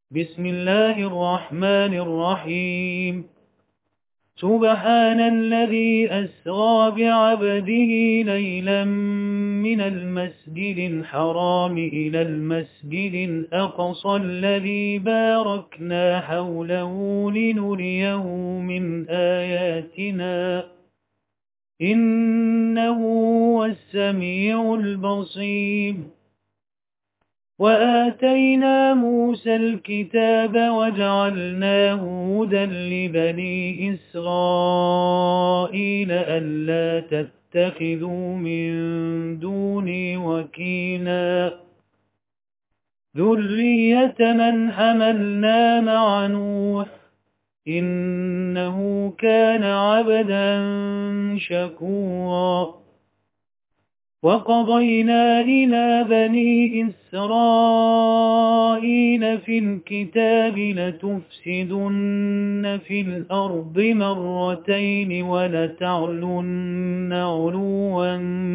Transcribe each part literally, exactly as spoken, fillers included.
بسم الله الرحمن الرحيم سبحان الذي أسرى بعبده ليلا من المسجد الحرام إلى المسجد الأقصى الذي باركنا حوله لنريه من آياتنا إنه هو السميع البصير وآتينا موسى الكتاب وجعلناه هدى لبني إسرائيل ألا تتخذوا من دوني وكيلا ذرية من حملنا مع نوح إنه كان عبدا شكورا وقضينا إلى بني إسرائيل في الكتاب لتفسدن في الأرض مرتين ولتعلن علوا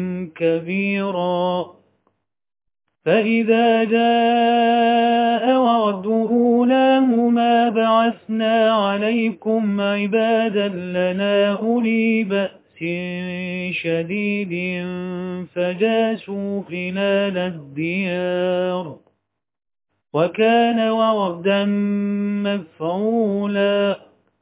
كبيرا فإذا جاء وعد أولاهما بعثنا عليكم عبادا لنا أولي بأس شديد فجاسوا خلال الديار وكان وعدا مفعولا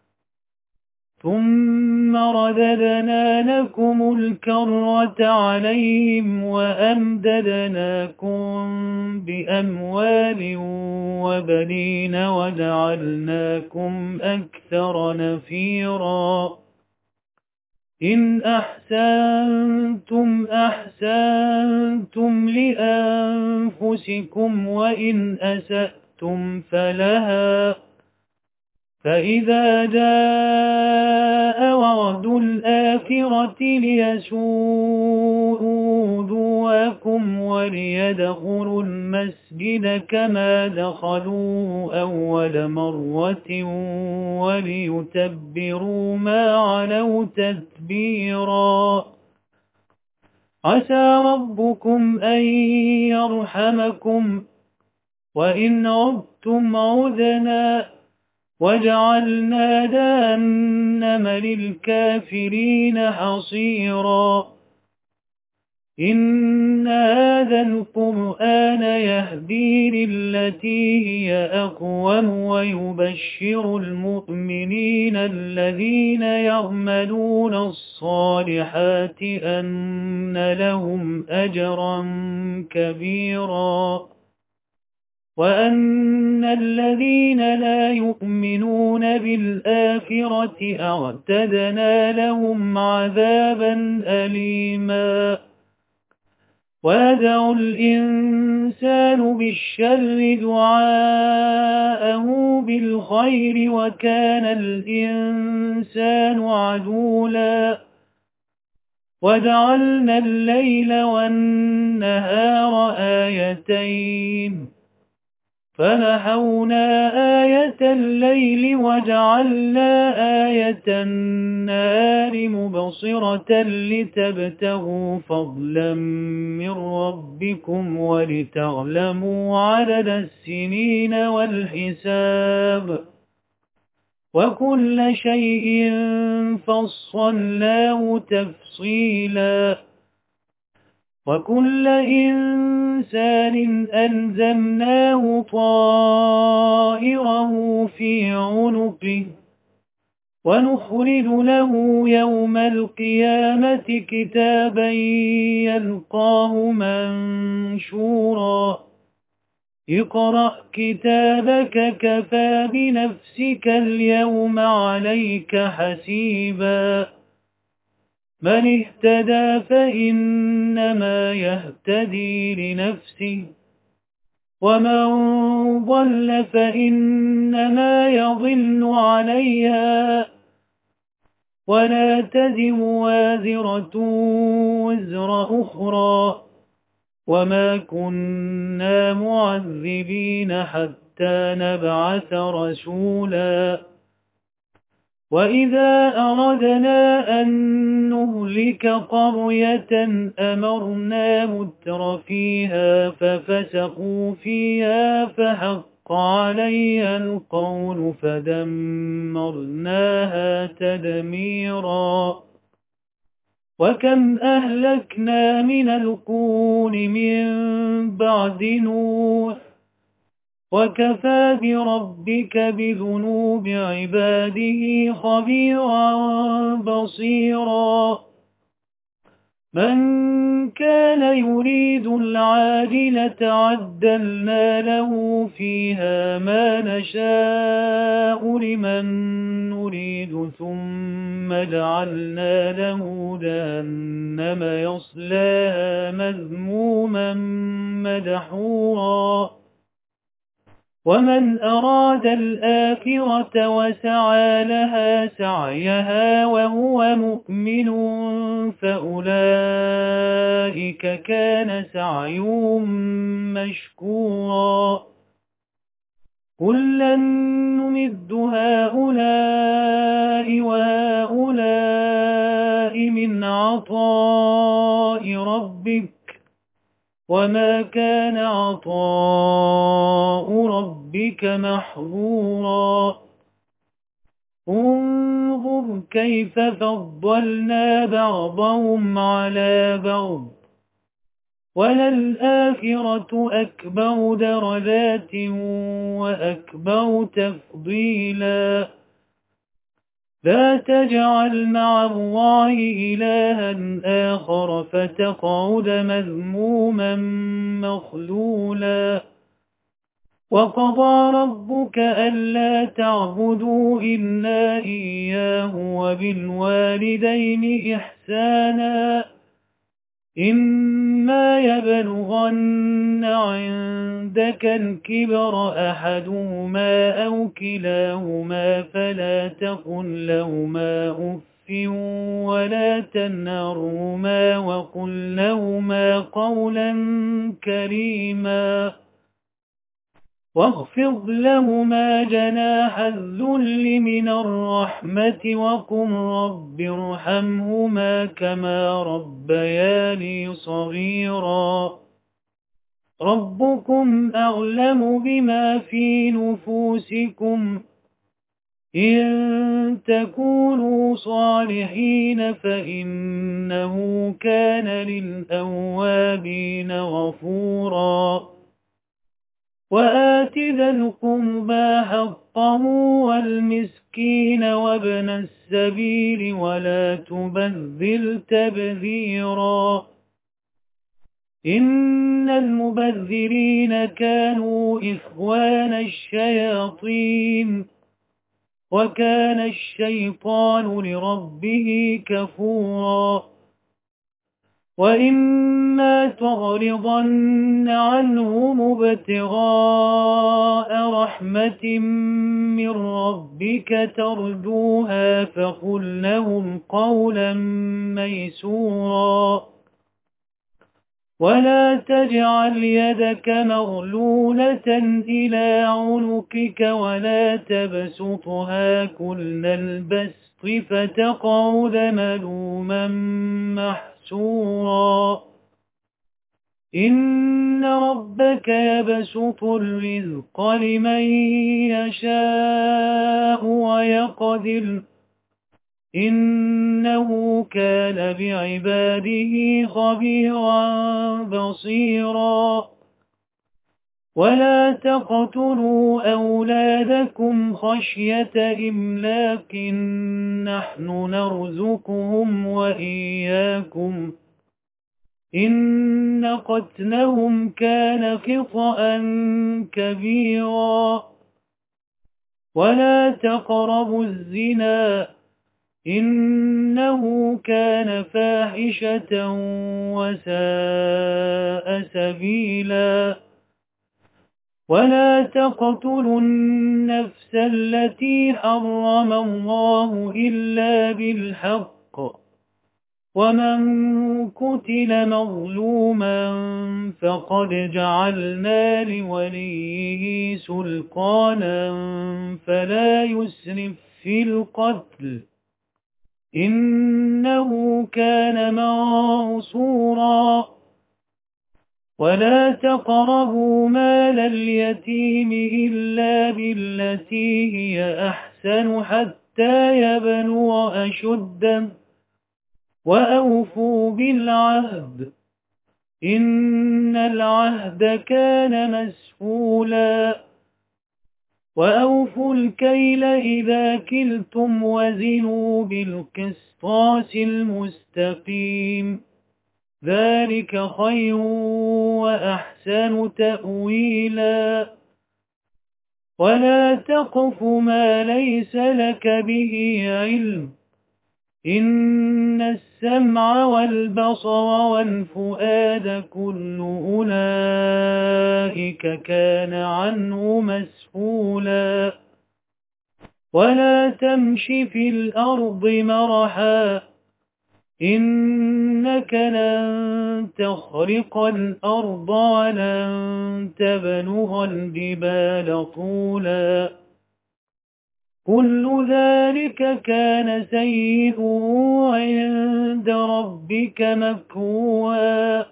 ثم رددنا لكم الكرة عليهم وأمددناكم بأموال وبنين وجعلناكم أكثر نفيرا إن أحسنتم أحسنتم لأنفسكم وإن أسأتم فلها فإذا جاء وعد الآخرة ليسوءوا وجوهكم وليدخلوا المسجد كما دخلوه أول مرة وليتبروا ما علوا تتبيرا عسى ربكم أن يرحمكم وإن عدتم عدنا وجعلنا جهنم للكافرين حصيرا إن هذا القرآن يهدي للتي هي أقوم ويبشر المؤمنين الذين يعملون الصالحات أن لهم أجرا كبيرا وأن الذين لا يؤمنون بالآخرة أعتدنا لهم عذابا أليما ويدعو الإنسان بالشر دعاءه بالخير وكان الإنسان عجولا وجعلنا الليل والنهار آيتين فمحونا آية الليل وجعلنا آية النهار مبصرة لتبتغوا فضلا من ربكم ولتعلموا عدد السنين والحساب وكل شيء فصلناه تفصيلا وكل إنسان ألزمناه طائره في عنقه ونخرج له يوم القيامة كتابا يلقاه منشورا اقرأ كتابك كفى بنفسك اليوم عليك حسيبا من اهتدى فإنما يهتدي لنفسه ومن ضل فإنما يضل عليها ولا تزر وازرة وزر أخرى وما كنا معذبين حتى نبعث رسولا وإذا أردنا أن نهلك قرية أمرنا متر فيها ففسقوا فيها فحق فحق علي القول فدمرناها تدميرا وكم أهلكنا من القرون من بعد نوح وكفى بربك بذنوب عباده خبيرا بصيرا من كان يريد العاجلة عجلنا له فيها ما نشاء لمن نريد ثم جعلنا له جهنم يصلاها مذموما مدحورا ومن أراد الآخرة وسعى لها سعيها وهو مؤمن فأولئك كان سعيهم مشكورا كلا نمد هؤلاء وهؤلاء من عطاء ربك وما كان عطاء ربك محظورا انظر كيف فضلنا بعضهم على بعض وللآخرة أكبر درجات وأكبر تفضيلا لا تجعل مع الله إلها آخر فتقعد مذموما مخذولا وقضى ربك ألا تعبدوا إلا إياه وبالوالدين إحسانا إما يبلغن عندك الكبر أحدهما أو كلاهما فلا تقل لهما أف ولا تنهرهما وقل لهما قولا كريما واخفض لهما جناح الذل من الرحمة وقل رب ارحمهما كما ربياني صغيرا ربكم أعلم بما في نفوسكم إن تكونوا صالحين فإنه كان للأوابين غفورا وآت ذا القربى حقه والمسكين وابن السبيل ولا تبذل تبذيرا إن المبذرين كانوا إخوان الشياطين وكان الشيطان لربه كفورا وإما تعرضن عنهم ابتغاء رحمة من ربك ترجوها فقل لهم قولا ميسورا ولا تجعل يدك مغلولة إلى عنقك ولا تبسطها كل البسط فتقعد ملوما محسورا إن ربك يبسط الرزق لمن يشاء ويقدر إنه كان بعباده خبيرا بصيرا ولا تقتلوا أولادكم خشية إملاق نحن نرزقهم وإياكم إن قتلهم كان خطأ كبيرا ولا تقربوا الزنا إنه كان فاحشة وساء سبيلا ولا تقتلوا النفس التي حرم الله إلا بالحق ومن قتل مظلوما فقد جعلنا لوليه سلطانا فلا يسرف في القتل إنه كان منصورا ولا تقربوا مال اليتيم إلا بالتي هي أحسن حتى يبلغ أشده وأوفوا بالعهد إن العهد كان مسؤولا وأوفوا الكيل إذا كلتم وزنوا بالقسطاس المستقيم ذلك خير وأحسن تأويلا ولا تقف ما ليس لك به علم إن السمع والبصر والفؤاد كل أولئك كان عنه مسؤولا ولا تمش في الأرض مرحا إنك لن تخرق الأرض ولن تبلغ الجبال طولا كل ذلك كان سيئه عند ربك مكروها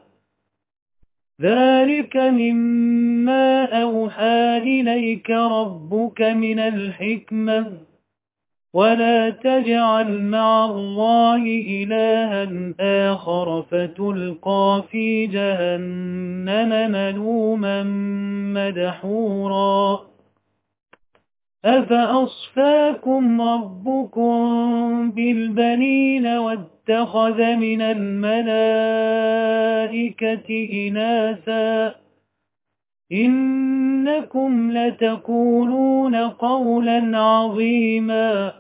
ذلك مما أوحى إليك ربك من الحكمة ولا تجعل مع الله إلها آخر فتلقى في جهنم ملوما مدحورا أفأصفاكم ربكم بالبنين واتخذ من الملائكة إناثا إنكم لتقولون قولا عظيما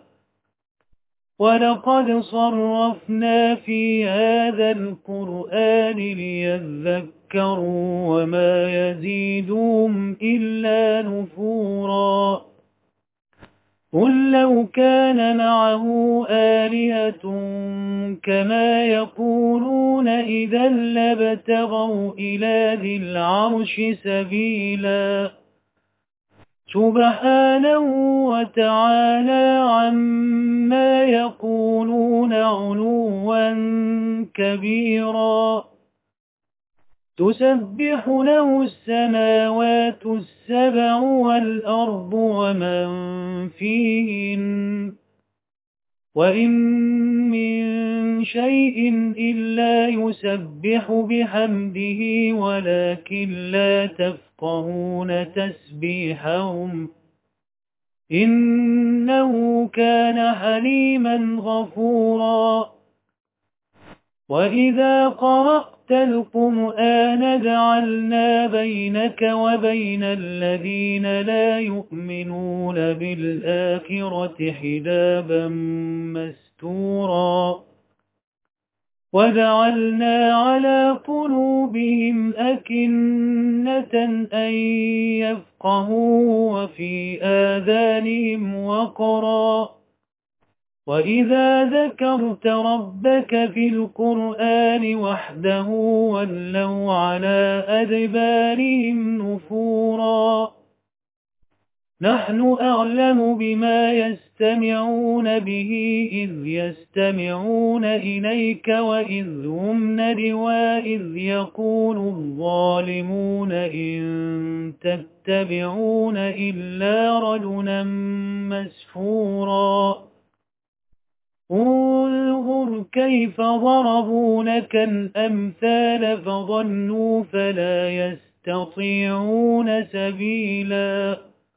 ولقد صرفنا في هذا القرآن ليذكروا وما يزيدهم إلا نفورا قل لو كان معه آلهة كما يقولون إذا لابتغوا إلى ذي العرش سبيلا سبحانه وتعالى عما يقولون علوا كبيرا تسبح له السماوات السبع والأرض ومن فيهن وإن من شيء إلا يسبح بحمده ولكن لا تفقهون تسبيحهم إنه كان حليما غفورا وإذا قرأت القرآن جعلنا بينك وبين الذين لا يؤمنون بالآخرة حجابا مستورا وجعلنا على قلوبهم أكنة أن يفقهوا وفي آذانهم وقرا وإذا ذكرت ربك في القرآن وحده ولوا على أدبارهم نفورا نحن أعلم بما يستمعون به إذ يستمعون إليك وإذ هم نجوى إذ يقول الظالمون إن تتبعون إلا رجلا مسحورا انظر كيف ضربوا لك الأمثال فظنوا فلا يستطيعون سبيلا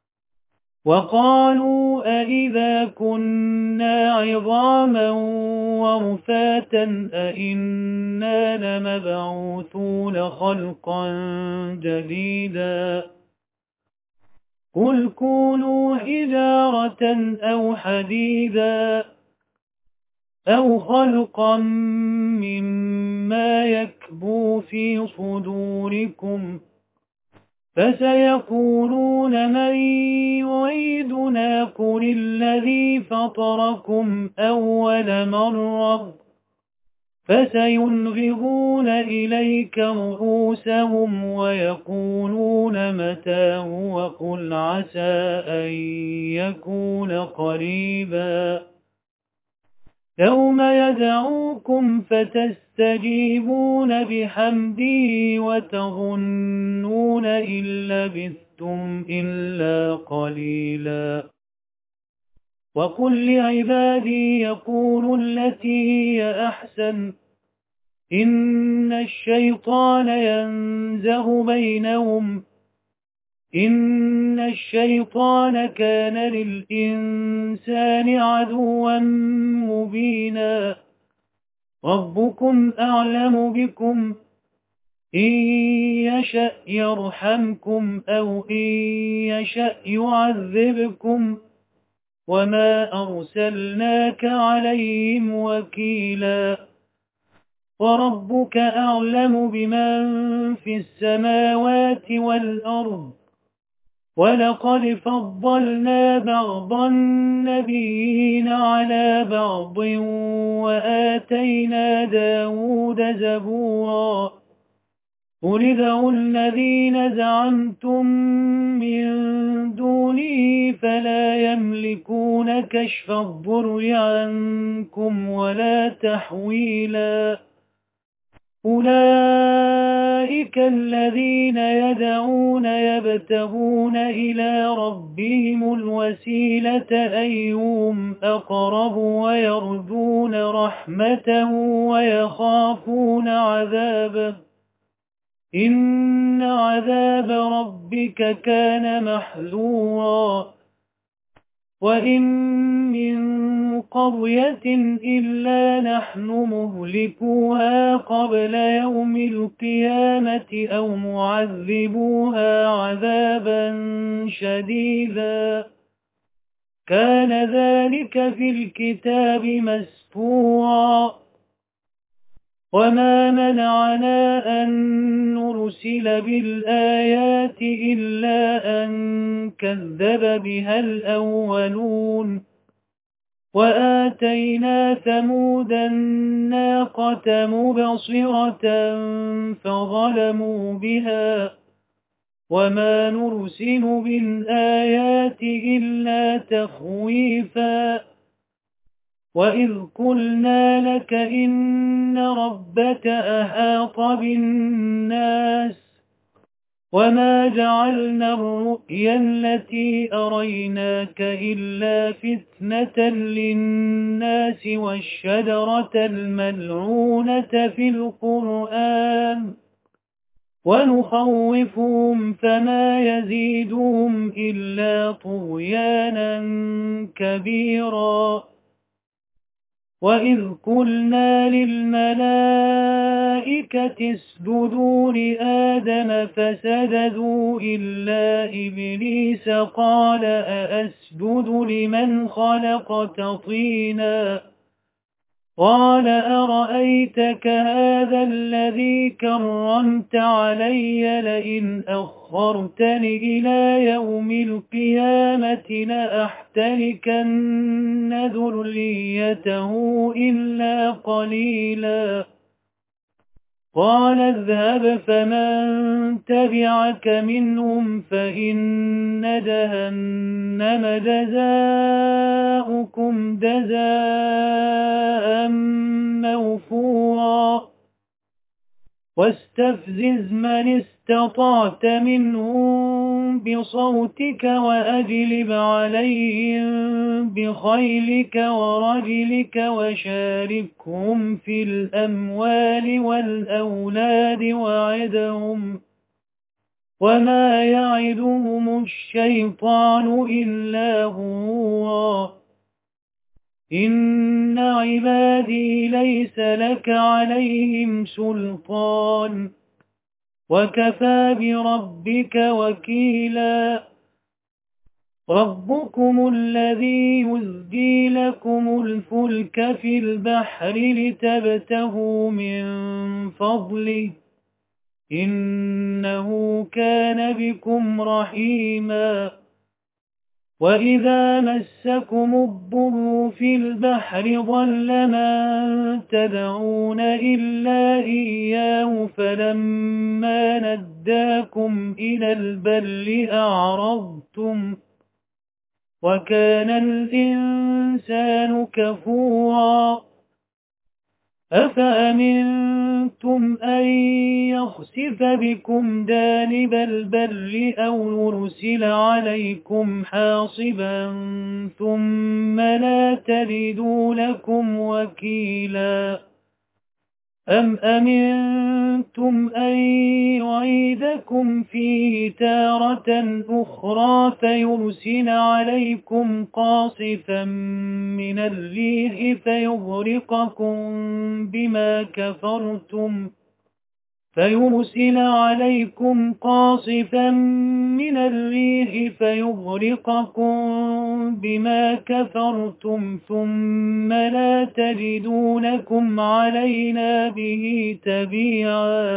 وقالوا أئذا كنا عظاما ورفاتا أئنا لمبعوثون خلقا جديدا قل كونوا حجارة أو حديدا أو خلقا مما يكبو في صدوركم فسيقولون من يعيدنا قل الذي فطركم أول مرة فسينغضون إليك رؤوسهم ويقولون متى هو قل عسى أن يكون قريبا يوم يدعوكم فتستجيبون بحمده وتظنون إن لبثتم إلا قليلا. وقل لعبادي يقولوا التي هي أحسن إن الشيطان ينزغ بينهم إن الشيطان كان للإنسان عدوا مبينا. ربكم أعلم بكم إن يشأ يرحمكم أو إن يشأ يعذبكم وما أرسلناك عليهم وكيلا. وربك أعلم بمن في السماوات والأرض ولقد فضلنا بعض النبيين على بعض وآتينا داود زبورا. قل ادعوا الذين زعمتم من دونه فلا يملكون كشف الضر عنكم ولا تحويلا. أولئك الذين يدعون يبتغون إلى ربهم الوسيلة أيهم أقرب ويرجون رحمته ويخافون عذابه إن عذاب ربك كان محذورا. وإن من قرية إلا نحن مهلكوها قبل يوم القيامة أو معذبوها عذابا شديدا كان ذلك في الكتاب مسطورا. وما منعنا أن نرسل بالآيات إلا أن كذب بها الأولون وآتينا ثمود الناقة مبصرة فظلموا بها وما نرسل بالآيات إلا تخويفا. وإذ قلنا لك إن ربك أحاط بالناس وما جعلنا الرؤيا التي أريناك إلا فتنة للناس والشجرة الملعونة في القرآن ونخوفهم فما يزيدهم إلا طغيانا كبيرا. وإذ قلنا للملائكة اسجدوا لآدم فسجدوا إلا إبليس قال أأسجد لمن خلقت طينا قال أرأيتك هذا الذي كرمت علي لئن أخرتني إلى يوم القيامة لأحتركن ذريته إلا قليلا. قال اذهب فمن تبعك منهم فإن جهنم جزاؤكم جزاء موفورا. واستفزز من استطعت منهم بصوتك وأجلب عليهم بخيلك ورجلك وشاركهم في الأموال والأولاد وعدهم وما يعدهم الشيطان إلا غرورا. إن عبادي ليس لك عليهم سلطان وكفى بربك وكيلا. ربكم الذي يزجي لكم الفلك في البحر لتبتغوا من فضله إنه كان بكم رحيما. وإذا مسكم الضر في البحر ضل من تدعون إلا إياه فلما نجاكم إلى البر أعرضتم وكان الإنسان كفورا أفأمنتم أن يخسف بكم جانب البر أو يرسل عليكم حاصبا ثم لا تجدوا لكم وكيلا أم أمنتم أن يعيدكم فيه تارة أخرى فيرسل عليكم قاصفا من الريح فيغرقكم بما كفرتم فيرسل عليكم قاصفا من الريح فيغرقكم بما كفرتم ثم لا تجدوا لكم علينا به تبيعا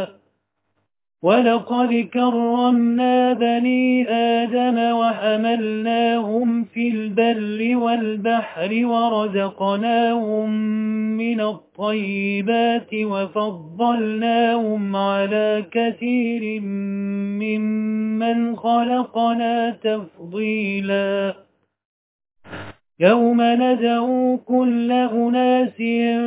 ولقد كرمنا بني آدم وحملناهم في البر والبحر ورزقناهم من الطيبات وفضلناهم على كثير ممن خلقنا تفضيلا يوم ندعو كل أناس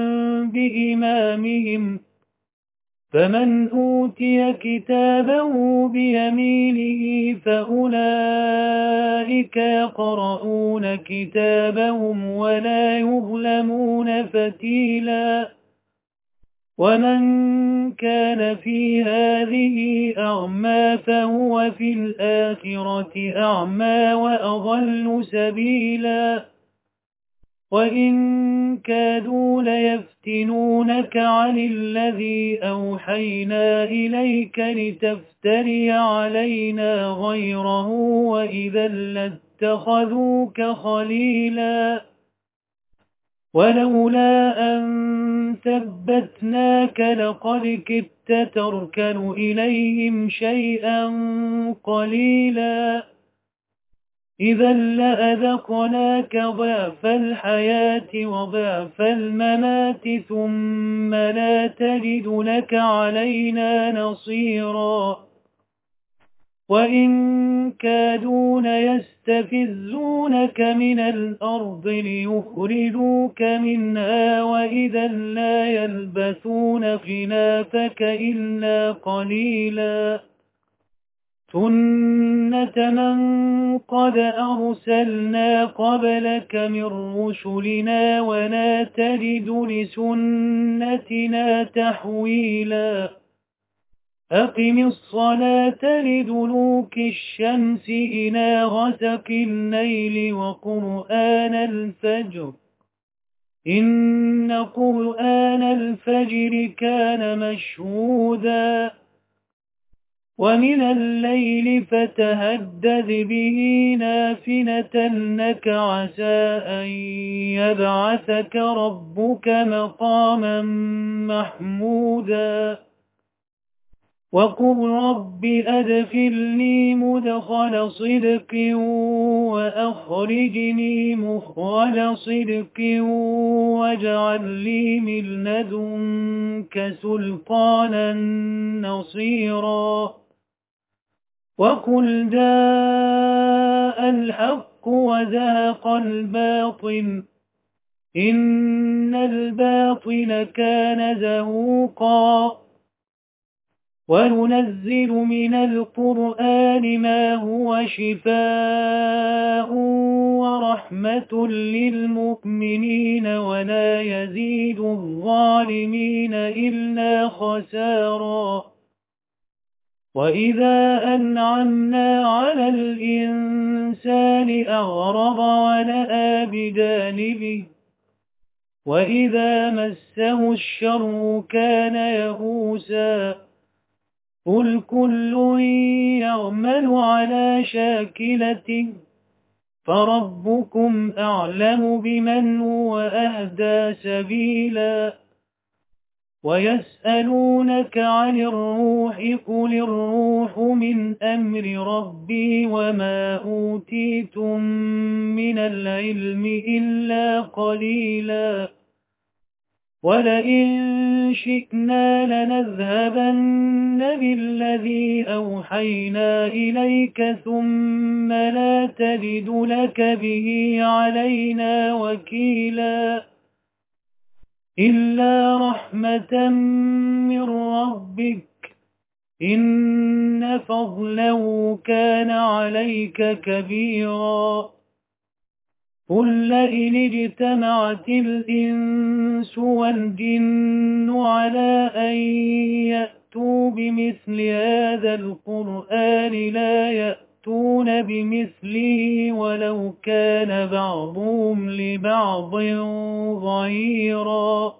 بإمامهم فمن أوتي كتابه بيمينه فأولئك يقرؤون كتابهم ولا يظلمون فتيلا ومن كان في هذه أعمى فهو في الآخرة أعمى وأضل سبيلا وإن كادوا ليفتنونك عن الذي أوحينا إليك لتفتري علينا غيره وإذا لاتخذوك خليلا ولولا أن ثبتناك لقد كدت تركن إليهم شيئا قليلا إذا لأذقناك ضعف الحياة وضعف الممات ثم لا تجد لك علينا نصيرا وإن كادوا ليستفزونك من الأرض ليخرجوك منها وإذا لا يلبثون خلافك إلا قليلا سنة من قد أرسلنا قبلك من رسلنا ولا تجد لسنتنا تحويلا أقم الصلاة لدلوك الشمس إلى غسق الليل وقرآن الفجر إن قرآن الفجر كان مشهودا ومن الليل فتهدد به نافلة لك عسى أن يبعثك ربك مقاما محمودا وقل رب أدخلني مدخل صدق وأخرجني مخرج صدق واجعل لي من لدنك سلطانا نصيرا وقل جاء الحق وزهق الباطل إن الباطل كان زهوقا وننزل من القرآن ما هو شفاء ورحمة للمؤمنين ولا يزيد الظالمين إلا خسارا وإذا أنعمنا على الإنسان أغرب ونأى بجانبه وإذا مسه الشر كان يئوسا قل كل يعمل على شاكلته فربكم أعلم بمن هو أهدى سبيلا ويسألونك عن الروح قل الروح من أمر ربي وما أوتيتم من العلم إلا قليلا ولئن شئنا لنذهبن بالذي أوحينا إليك ثم لا تجد لك به علينا وكيلا إلا رحمة من ربك إن فضله كان عليك كبيرا قل لئن اجتمعت الإنس والجن على أن يأتوا بمثل هذا القرآن لا يأتون بمثله ولو كان بعضهم لبعض ظهيرا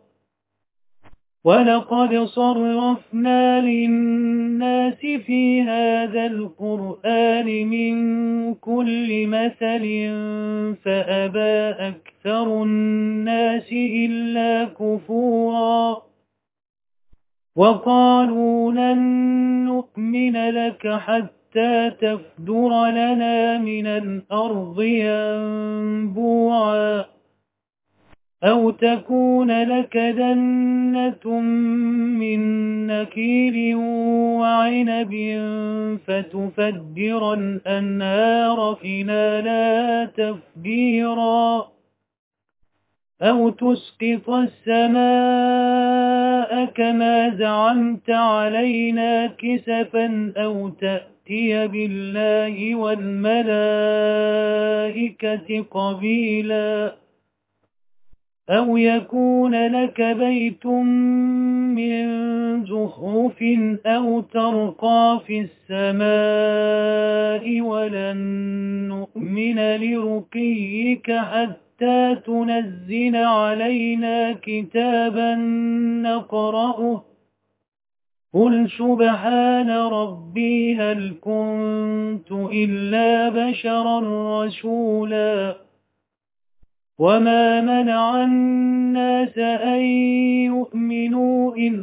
ولقد صرفنا للناس في هذا القرآن من كل مثل فأبى أكثر الناس إلا كفورا وقالوا لن نؤمن لك حتى تفجر لنا من الأرض ينبوعا أو تكون لك جنة من نخيل وعنب فتفجر الأنهار خلالها تفجيرا أو تسقط السماء كما زعمت علينا كسفا أو تأتي بالله والملائكة قبيلا أو يكون لك بيت من زخرف أو ترقى في السماء ولن نؤمن لرقيك حتى تنزل علينا كتابا نقرأه قل سبحان ربي هل كنت إلا بشرا رسولا وما منع الناس أن يؤمنوا إذ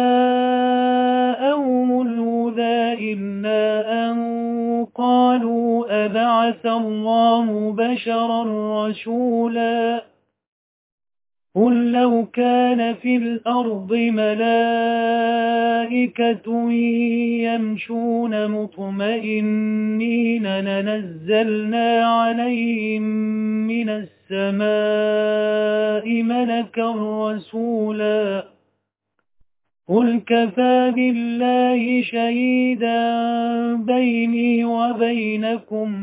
جاءهم الهدى إلا أن قالوا أبعث الله بشرا رسولا قل لو كان في الأرض ملائكة يمشون مطمئنين لنزلنا عليهم من السماء ملكا رسولا قل كفى بالله شهيدا بيني وبينكم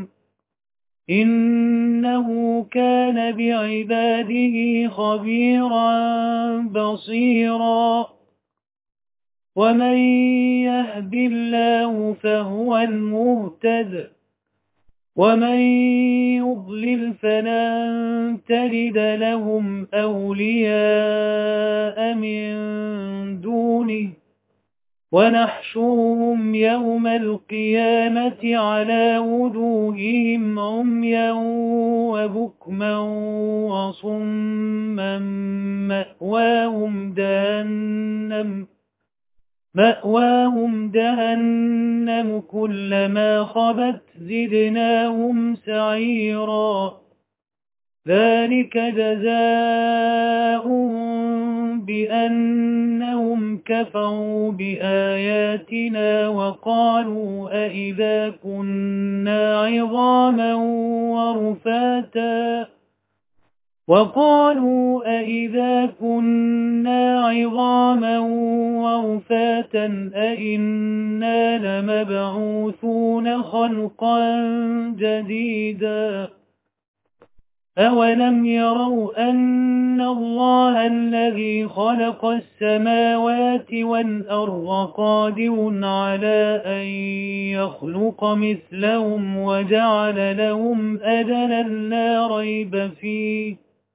إنه كان بعباده خبيرا بصيرا ومن يهد الله فهو المهتد ومن يضلل فلن تجد لهم أولياء من دونه ونحشرهم يوم القيامة على وجوههم عميا وبكما وصما مأواهم جهنم مأواهم جهنم كلما خبت زدناهم سعيرا ذلك جزاؤهم بأنهم كفروا بآياتنا وقالوا أئذا كنا عظاما ورفاتا وقالوا أئذا كنا عظاما ورفاتا أئنا لمبعوثون خلقا جديدا أولم يروا أن الله الذي خلق السماوات والأرض قادر على أن يخلق مثلهم وجعل لهم أجلا لا ريب فيه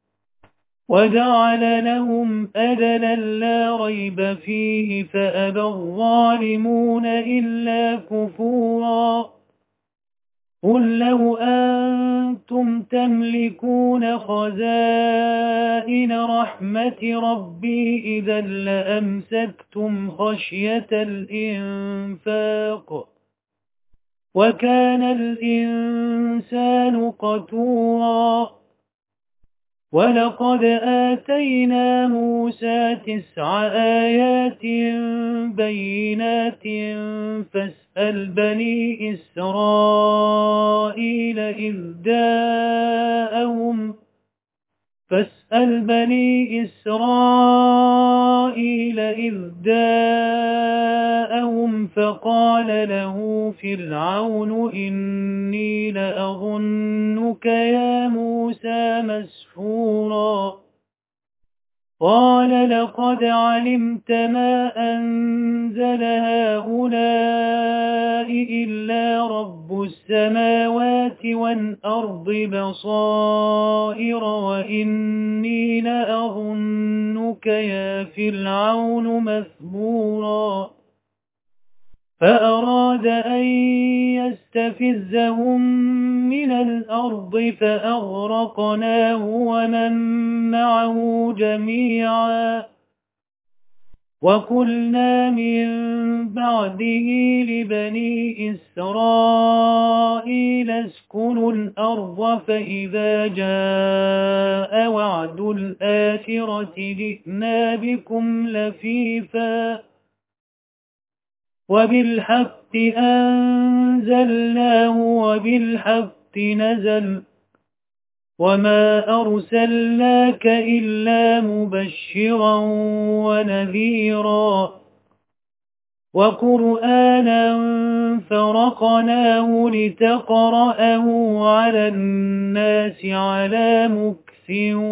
وجعل لهم أجلا لا ريب فيه فأبى الظالمون إلا كفورا قل لو أنتم تملكون خزائن رحمة ربي إذا لأمسكتم خشية الإنفاق وكان الإنسان قتورا ولقد آتينا موسى تسع آيات بينات فاسأل بني إسرائيل إذ جاءهم فاسأل بني إسرائيل إذ جاءهم فقال له فرعون إني لأظنك يا موسى مسحورا قال لقد علمت ما أنزل هؤلاء إلا رب السماوات والأرض بصائر وإني لأظنك يا فرعون مثبورا فأراد أن يستفزهم من الأرض فأغرقناه ومن معه جميعا وقلنا من بعده لبني إسرائيل اسكنوا الأرض فإذا جاء وعد الآخرة جئنا بكم لفيفا وبالحق أنزلناه وبالحق نزل وما أرسلناك إلا مبشرا ونذيرا وقرآنا فرقناه لتقرأه على الناس على مكث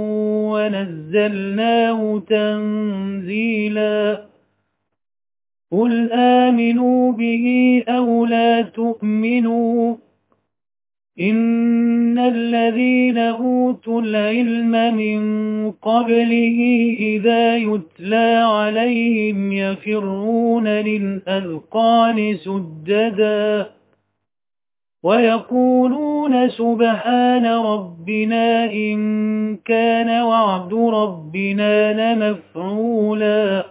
ونزلناه تنزيلا قل آمنوا به أو لا تؤمنوا إن الذين أوتوا العلم من قبله إذا يتلى عليهم يفرون للأذقان سجدا ويقولون سبحان ربنا إن كان وعد ربنا لمفعولا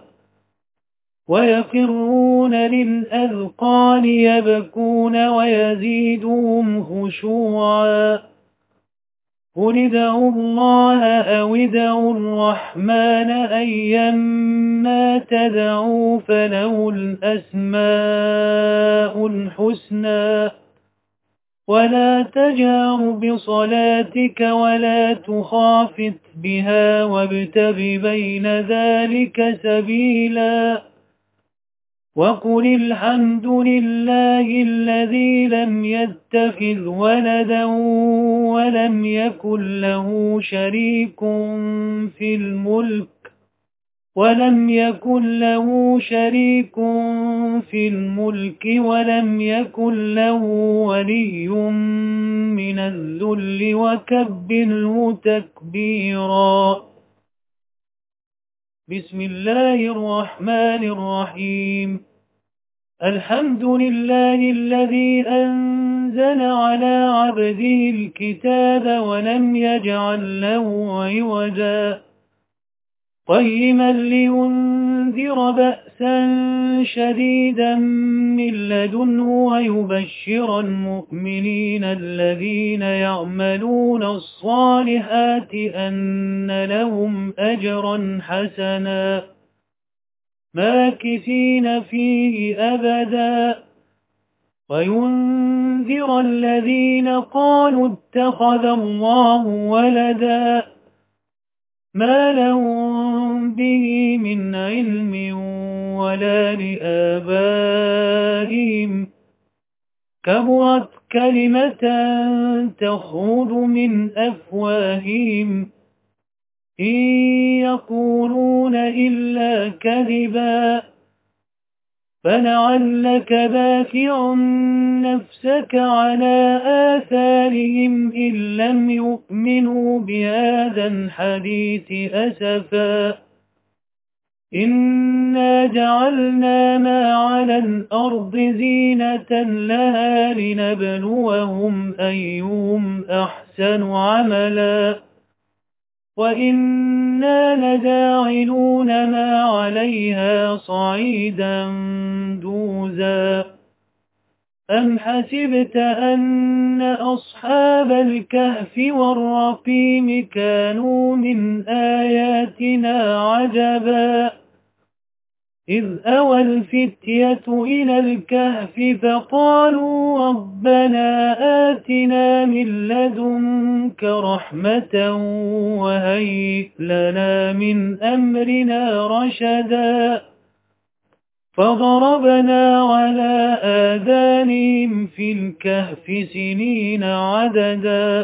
ويخرون للأذقان يبكون ويزيدهم خشوعا قل ادعوا الله أو ادعوا الرحمن أيما تدعوا فله الأسماء الحسنى ولا تجهر بصلاتك ولا تخافت بها وابتغ بين ذلك سبيلا وقل الحمد لله الذي لم يتخذ ولدا ولم يكن له شريك في الملك ولم يكن له شريك في الملك ولم يكن له ولي من الذل وكبره تكبيرا بسم الله الرحمن الرحيم الحمد لله الذي أنزل على عبده الكتاب ولم يجعل له عوجا قيما لينذر بأسا شديدا من لدنه ويبشر المؤمنين الذين يعملون الصالحات أن لهم أجرا حسنا ماكثين فيه أبدا وينذر الذين قالوا اتخذ الله ولدا ما لهم به من علم ولا لآبائهم كبرت كلمة تخرج من أفواههم إن يقولون إلا كذبا فلعلك باخع نفسك على آثارهم إن لم يؤمنوا بهذا الحديث أسفا إنا جعلنا ما على الأرض زينة لها لنبلوهم أيهم أحسن عملا وإنا لجاعلون ما عليها صعيدا جوزا أم حسبت أن أصحاب الكهف والرقيم كانوا من آياتنا عجبا إذ أوى الفتية إلى الكهف فقالوا ربنا آتنا من لدنك رحمة وهيئ لنا من أمرنا رشدا فضربنا على آذانهم في الكهف سنين عددا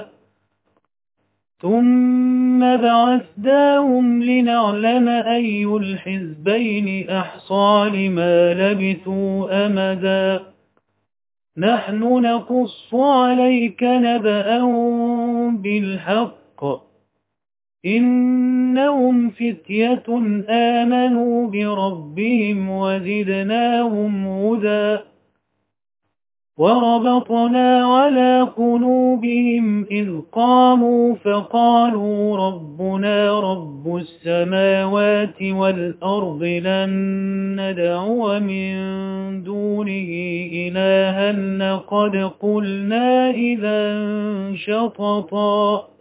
ثم بعثناهم لنعلم أي الحزبين أحصى لما لبثوا أمدا نحن نقص عليك نبأهم بالحق إنهم فتية آمنوا بربهم وزدناهم هدى وربطنا على قلوبهم إذ قاموا فقالوا ربنا رب السماوات والأرض لن ندعو من دونه إلها لقد قلنا إذا شططا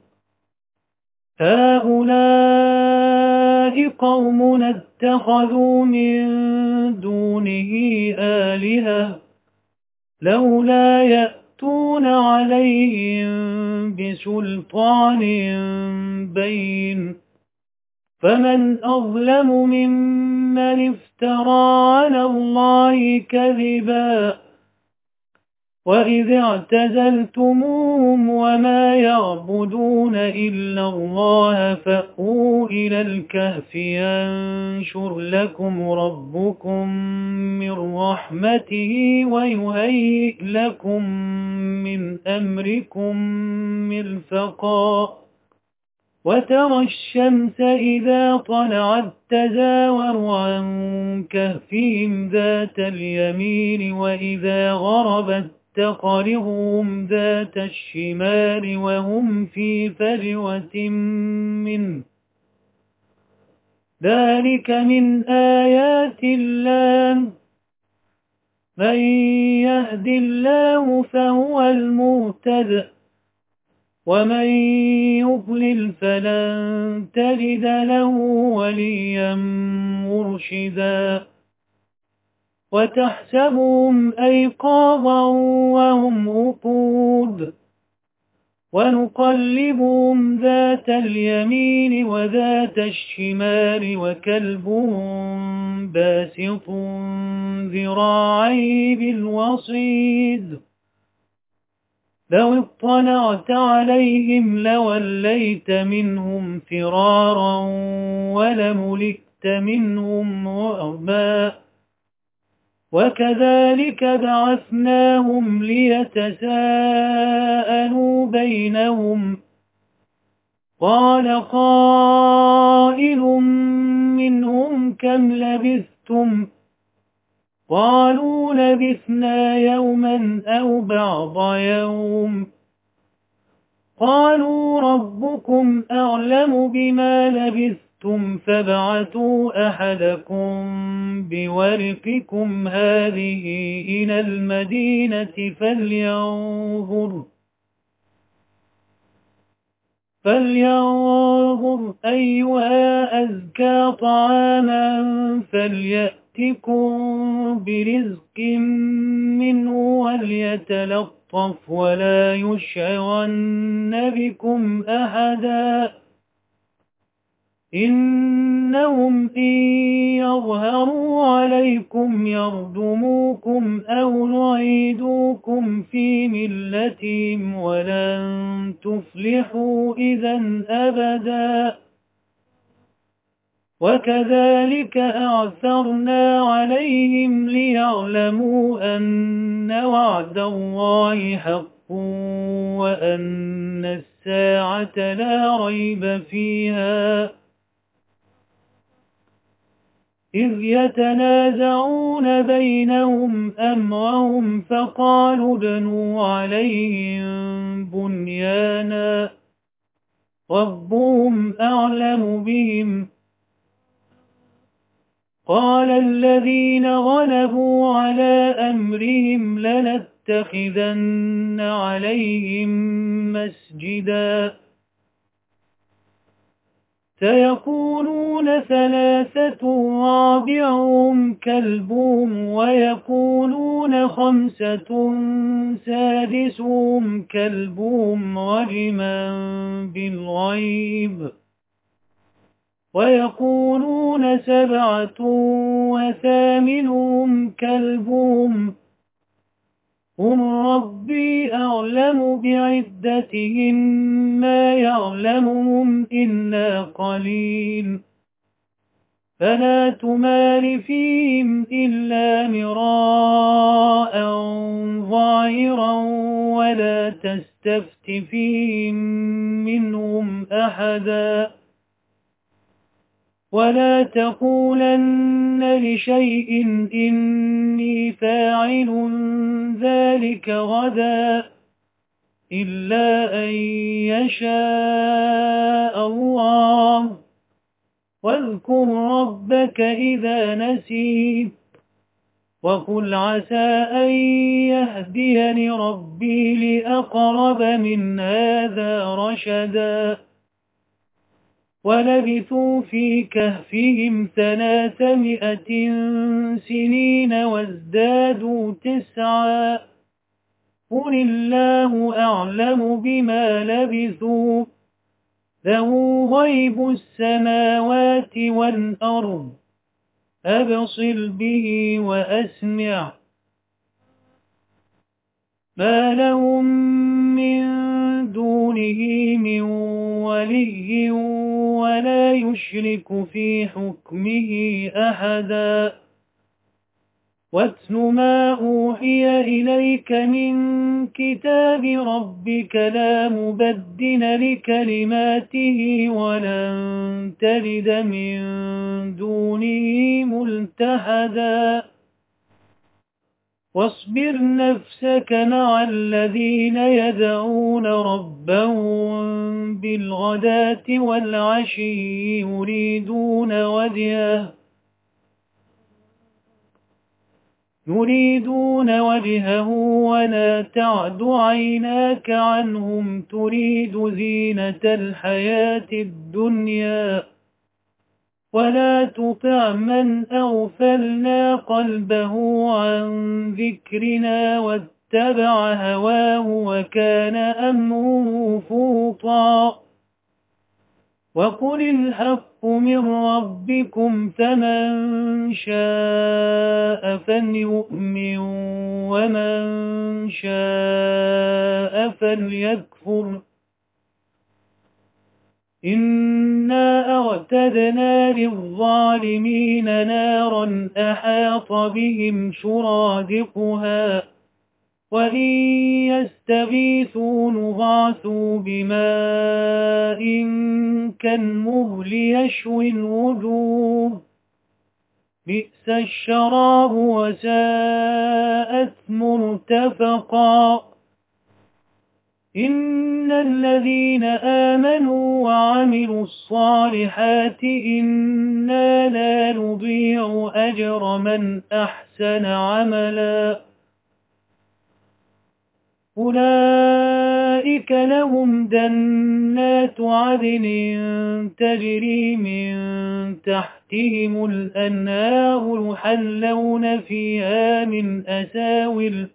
هؤلاء قوم اتخذوا من دونه آلهة لولا يأتون عليهم بسلطان بين فمن أظلم ممن افترى على الله كذبا وإذ اعتزلتموهم وما يعبدون إلا الله فأووا إلى الكهف ينشر لكم ربكم من رحمته ويهيئ لكم من أمركم مرفقا وترى الشمس إذا طلعت تزاور عن كهفهم ذات اليمين وإذا غربت تقرضهم ذات الشمال وهم في فجوة منه ذلك من آيات الله من يهد الله فهو المهتد ومن يضلل فلن تجد له وليا مرشدا وتحسبهم أيقاظا وهم رقود ونقلبهم ذات اليمين وذات الشمال وكلبهم باسط ذراعيه بالوصيد لو اطلعت عليهم لوليت منهم فرارا ولملئت منهم رعبا وكذلك بعثناهم ليتساءلوا بينهم قال قائل منهم كم لبثتم قالوا لبثنا يوما أو بعض يوم قالوا ربكم أعلم بما لبثتم فابعثوا أحدكم بورقكم هذه إلى المدينة فلينظر فلينظر أيها أزكى طعاما فليأتكم برزق منه وليتلطف ولا يشعرن بكم أحدا إنهم إن يظهروا عليكم يرجموكم أو يعيدوكم في ملتهم ولن تفلحوا إذا أبدا وكذلك أعثرنا عليهم ليعلموا أن وعد الله حق وأن الساعة لا ريب فيها إذ يتنازعون بينهم أمرهم فقالوا ابنوا عليهم بنيانا ربهم أعلم بهم قال الذين غلبوا على أمرهم لنتبعن لنتخذن عليهم مسجدا سيقولون ثلاثة رابعهم كلبهم ويقولون خمسة سادسهم كلبهم رجما بالغيب ويقولون سبعة وثامنهم كلبهم قل ربي أعلم بعدتهم ما يعلمهم إلا قليل فلا تمار فيهم إلا مراء ظاهرا ولا تستفت فيهم منهم أحدا ولا تقولن لشيء إني فاعل ذلك غدا إلا أن يشاء الله واذكر ربك إذا نسيت وقل عسى أن يهديني ربي لأقرب من هذا رشدا ولبثوا في كهفهم ثلاثمائة سنين وازدادوا تسعا قل الله أعلم بما لبثوا له غيب السماوات والأرض أبصر به وأسمع ما لهم من دونه من ولي ولا يشرك في حكمه أحدا واتل ما أوحي إليك من كتاب ربك لا مبدل لكلماته ولن تجد من دونه ملتحدا واصبر نفسك مع الذين يدعون ربهم بالغداة والعشي يريدون وجهه يريدون وجهه ولا تعد عيناك عنهم تريد زينة الحياة الدنيا ولا تطع من أغفلنا قلبه عن ذكرنا واتبع هواه وكان أمره فرطا وقل الحق من ربكم فمن شاء فليؤمن ومن شاء فليكفر إنا أعتدنا للظالمين نارا أحاط بهم سرادقها وإن يستغيثوا يغاثوا بماء كالمهل يشوي الوجوه بئس الشراب وساءت مرتفقا إن الذين آمنوا وعملوا الصالحات إنا لا نضيع أجر من أحسن عملا أولئك لهم جنات عدن تجري من تحتهم الأنهار يحلون فيها من أساور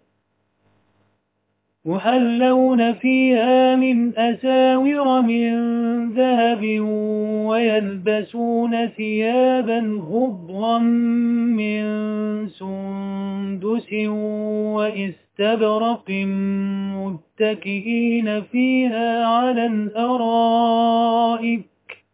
يحلون فيها من أساور من ذهب ويلبسون ثيابا خضرا من سندس وإستبرق متكئين فيها على الأرائك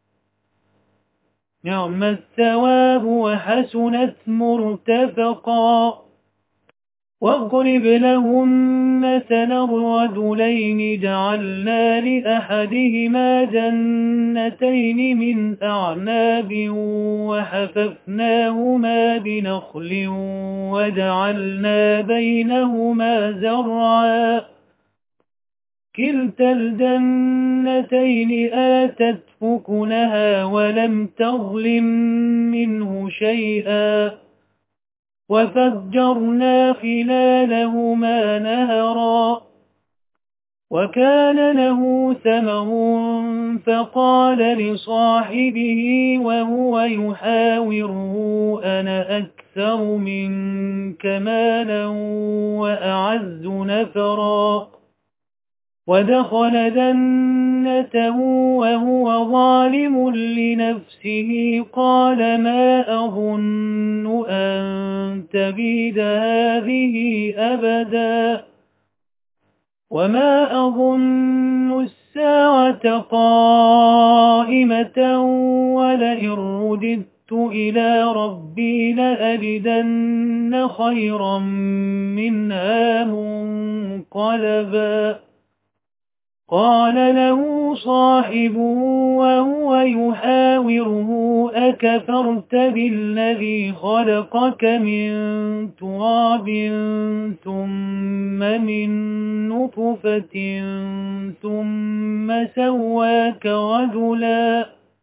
نعم الثواب وحسنت مرتفقا واضرب لهم مثلا الرجلين جعلنا لأحدهما جنتين من أعناب وحففناهما بنخل وجعلنا بينهما زرعا كلتا الجنتين آتت أكلها ولم تظلم منه شيئا وفجرنا خلالهما نهرا وكان له ثمر فقال لصاحبه وهو يحاوره أنا أكثر منك مالا وأعز نفرا ودخل جنته وهو ظالم لنفسه قال ما أظن أن تبيد هذه أبدا وما أظن الساعة قائمة ولئن رددت إلى ربي لأجدن خيرا منها منقلبا قال له صاحبه وهو يحاوره أكفرت بالذي خلقك من تراب ثم من نطفة ثم سواك رجلا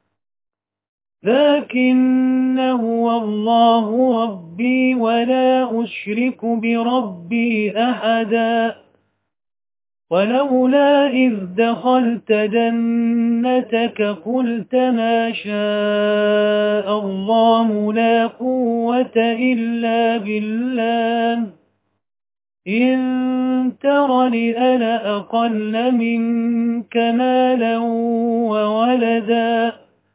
لكن هو الله ربي ولا أشرك بربي أحدا ولولا إذ دخلت جنتك قلت ما شاء الله لا قوة إلا بالله إن ترني أنا أقل منك مالا وولدا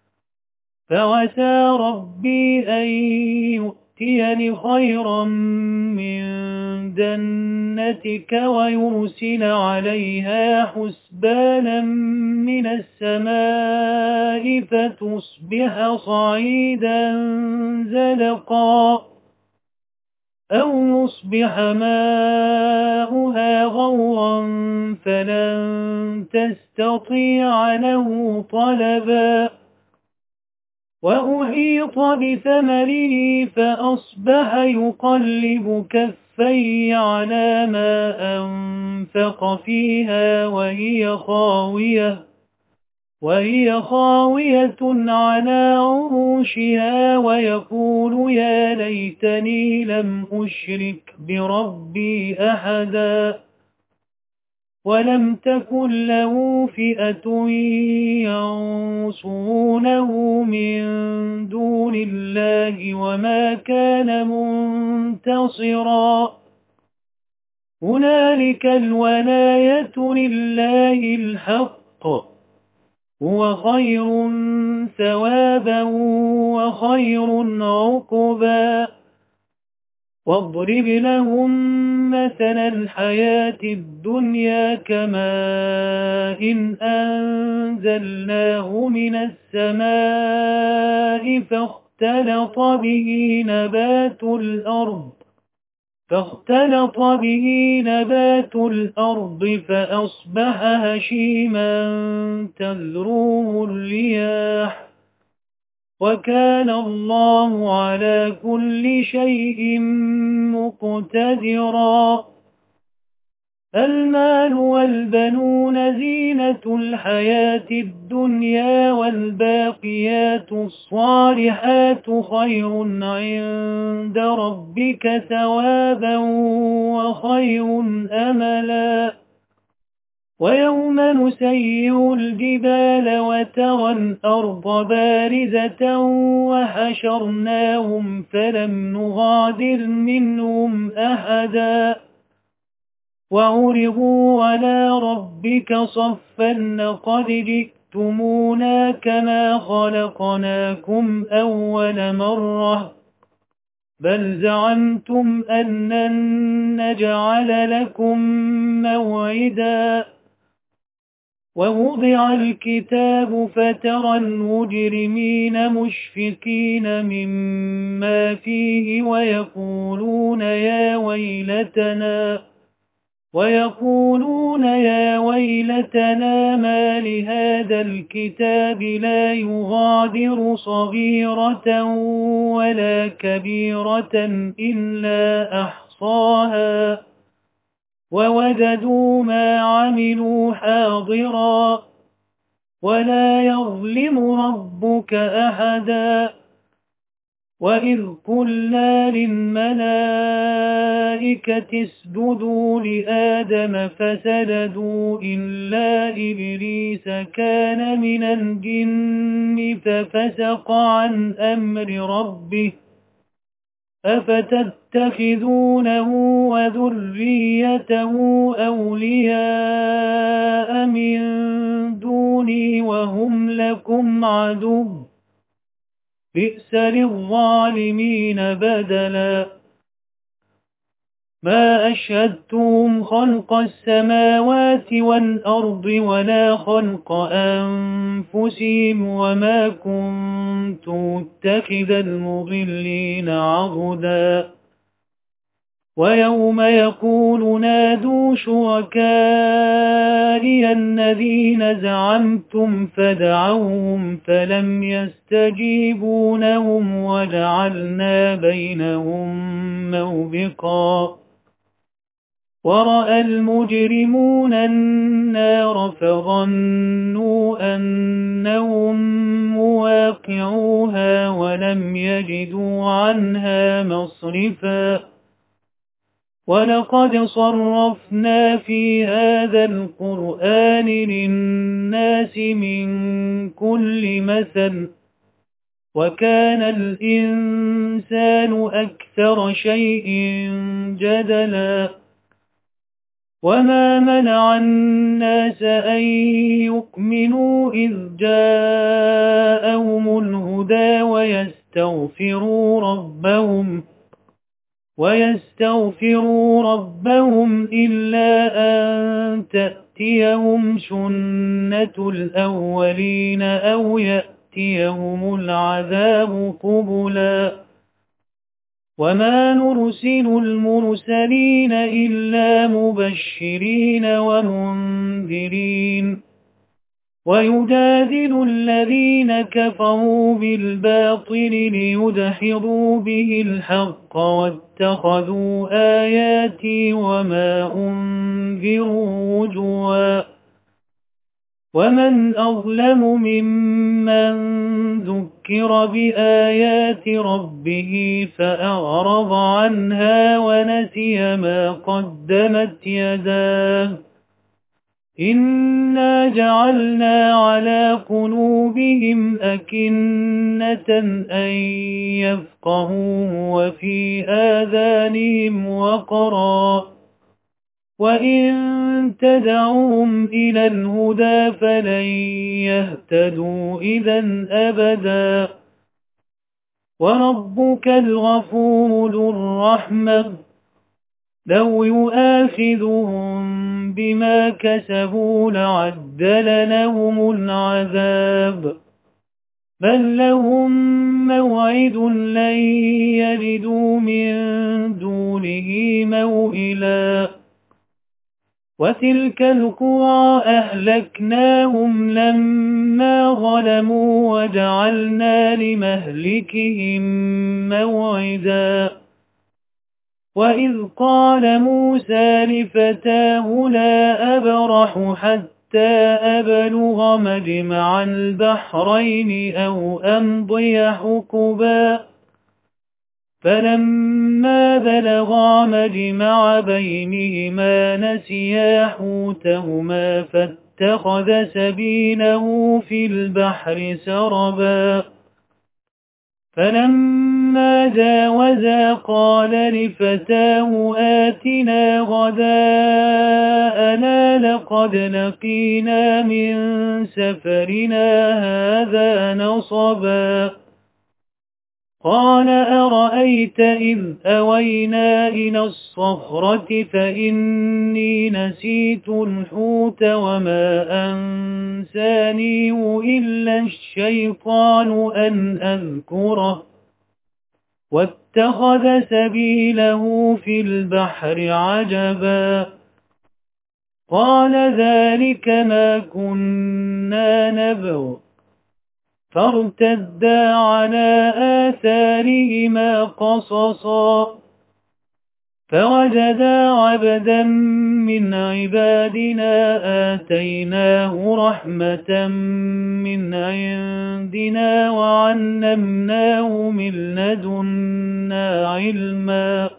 فعسى ربي أن يؤتيني خيرا من جنتك ويرسل عليها حسبانا من السماء فتصبح صعيدا زلقا أو يصبح ماؤها غورا فلن تستطيع له طلبا وأحيط بثمره فأصبح يقلب كفيه على ما أنفق فيها وهي خاوية وهي خاوية على عروشها ويقول يا ليتني لم أشرك بربي أحدا ولم تكن له فئة ينصرونه من دون الله وما كان منتصرا هنالك الولاية لله الحق هو خير ثوابا وخير عقبا واضرب لهم مثل الحياة الدنيا كماء إن أنزلناه من السماء فاختلط به نبات الأرض فاختلط به نبات الأرض فأصبح هشيما تذروه الرياح وكان الله على كل شيء مقتدرا المال والبنون زينة الحياة الدنيا والباقيات الصالحات خير عند ربك ثوابا وخير أملا ويوم نسير الجبال وترى الأرض بارزة وحشرناهم فلم نغادر منهم أحدا وعرضوا على ربك صفا لقد جئتمونا كما خلقناكم أول مرة بل زعمتم أن لن نجعل لكم موعدا ووضع الكتاب فترى المجرمين مشفقين مما فيه ويقولون يا ويلتنا ويقولون يا ويلتنا ما لهذا الكتاب لا يغادر صغيرة ولا كبيرة إلا أحصاها ووجدوا ما عملوا حاضرا ولا يظلم ربك أحدا وإذ قلنا للملائكة اسجدوا لآدم فسجدوا إلا إبليس كان من الجن ففسق عن أمر ربه أفتتخذونه وذريته أولياء من دوني وهم لكم عدو بئس للظالمين بدلا ما أشهدتهم خلق السماوات والأرض ولا خلق أنفسهم وما كنت متخذ المضلين عضدا ويوم يقول نادوا شركائي الذين زعمتم فدعوهم فلم يستجيبوا لهم وجعلنا بينهم موبقا ورأى المجرمون النار فظنوا أنهم مواقعوها ولم يجدوا عنها مصرفا ولقد صرفنا في هذا القرآن للناس من كل مثل وكان الإنسان أكثر شيء جدلا وما منع الناس أن يؤمنوا إذ جاءهم الهدى ويستغفروا ربهم ويستغفروا ربهم إلا أن تأتيهم سنة الأولين أو يأتيهم العذاب قبلا وما نرسل المرسلين إلا مبشرين ومنذرين ويجادل الذين كفروا بالباطل ليدحضوا به الحق واتخذوا آياتي وما أنذروا هزوا ومن أظلم ممن ذكر بآيات ربه فأعرض عنها ونسي ما قدمت يداه إنا جعلنا على قلوبهم أكنة أن يفقهوا وفي آذانهم وقرا وإن تدعوهم إلى الهدى فلن يهتدوا إذا أبدا وربك الغفور ذو الرحمة لو يؤاخذهم بما كسبوا لعجل لهم العذاب بل لهم موعد لن يجدوا من دونه موئلا وتلك القرى أهلكناهم لما ظلموا وجعلنا لمهلكهم موعدا وإذ قال موسى لفتاه لا أبرح حتى أبلغ مجمع البحرين أو أمضي حقبا فلما بلغا مجمع بينهما نسيا حوتهما فاتخذ سبيله في البحر سربا فلما جاوزا قال لفتاه آتنا غداءنا لقد لقينا من سفرنا هذا نصبا قال أرأيت إذ أوينا إلى الصخرة فإني نسيت الحوت وما أنسانيه إلا الشيطان أن أذكره واتخذ سبيله في البحر عجبا قال ذلك ما كنا نبغ فارتدا على آثارهما قصصا فوجدا عبدا من عبادنا آتيناه رحمة من عندنا وعلمناه من لدنا علما.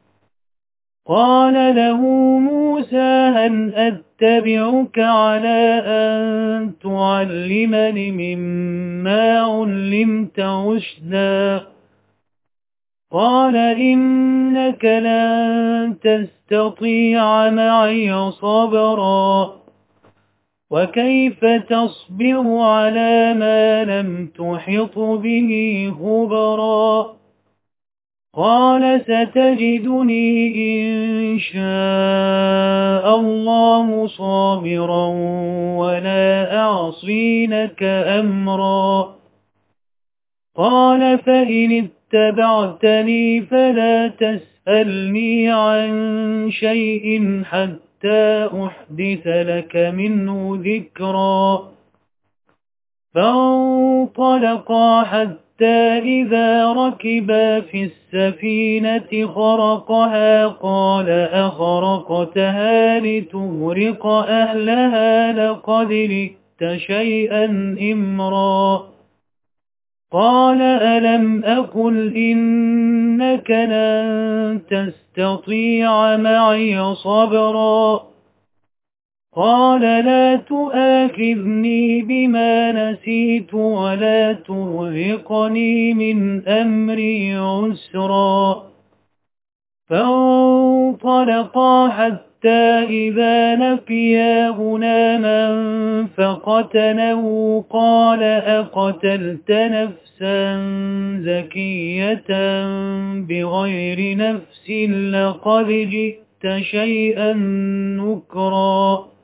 قال له موسى هل أتبعك على أن تعلمني مما علمت رشدا؟ قال إنك لن تستطيع معي صبرا وكيف تصبر على ما لم تحط به خبرا. قال ستجدني إن شاء الله صابرا ولا أعصي لك أمرا. قال فإن اتبعتني فلا تسألني عن شيء حتى أحدث لك منه ذكرا. فانطلقا حتى إذا ركبا في السفينة خرقها قال أخرقتها لتغرق أهلها لقد جئت شيئا إمرا. قال ألم أقل إنك لن تستطيع معي صبرا. قال لا تؤاخذني بما نسيت ولا ترهقني من أمري عسرا. فانطلقا حتى إذا لقيا غلاما فقتله قال أقتلت نفسا زكية بغير نفس لقد جئت شيئا نكرا.